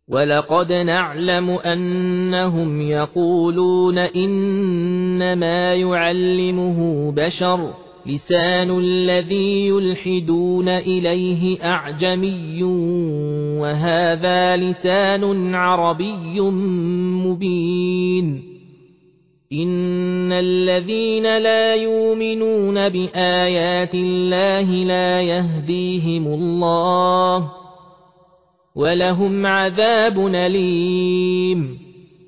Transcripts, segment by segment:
وَلَقَدْ نَعْلَمُ أَنَّهُمْ يَقُولُونَ إِنَّمَا يُعَلِّمُهُ بَشَرٌ لِسَانُ الَّذِي يُلْحِدُونَ إِلَيْهِ أَعْجَمِيٌّ وَهَذَا لِسَانٌ عَرَبِيٌّ مُبِينٌ إِنَّ الَّذِينَ لا يُؤْمِنُونَ بِآيَاتِ اللَّهِ لا يَهْدِيهِمُ اللَّهُ وَلَهُمْ عَذَابٌ أَلِيمٌ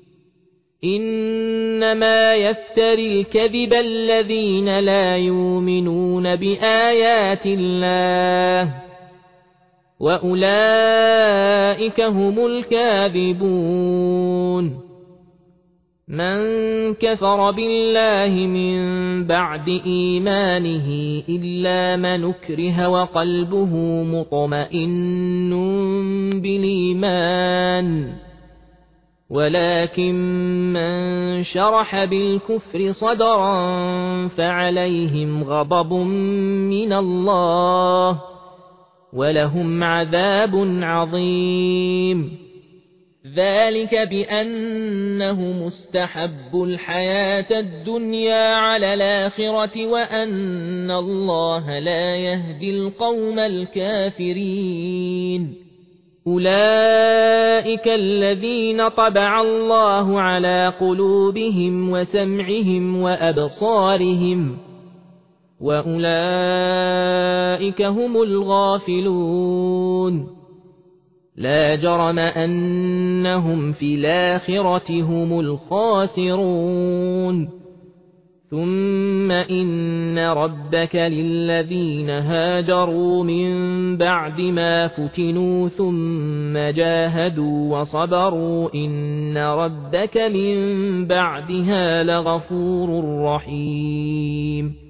إِنَّمَا يَفْتَرِي الْكَذِبَ الَّذِينَ لا يُؤْمِنُونَ بِآيَاتِ اللَّهِ وَأُولَئِكَ هُمُ الْكَاذِبُونَ مَنْ كَفَرَ بِاللَّهِ مِنْ بَعْدِ إِيمَانِهِ إِلَّا مَنْ أُكْرِهَ وَقَلْبُهُ مُطْمَئِنٌّ بِالْإِيمَانِ ولكن من شرح بالكفر صدرا فعليهم غضب من الله ولهم عذاب عظيم ذلك بأنه مستحب الحياة الدنيا على الآخرة وأن الله لا يهدي القوم الكافرين أولئك الذين طبع الله على قلوبهم وسمعهم وأبصارهم وأولئك هم الغافلون لا جرم أنهم في الآخرة هم الخاسرون ثم إن ربك للذين هاجروا من بعد ما فتنوا ثم جاهدوا وصبروا إن ربك من بعدها لغفور رحيم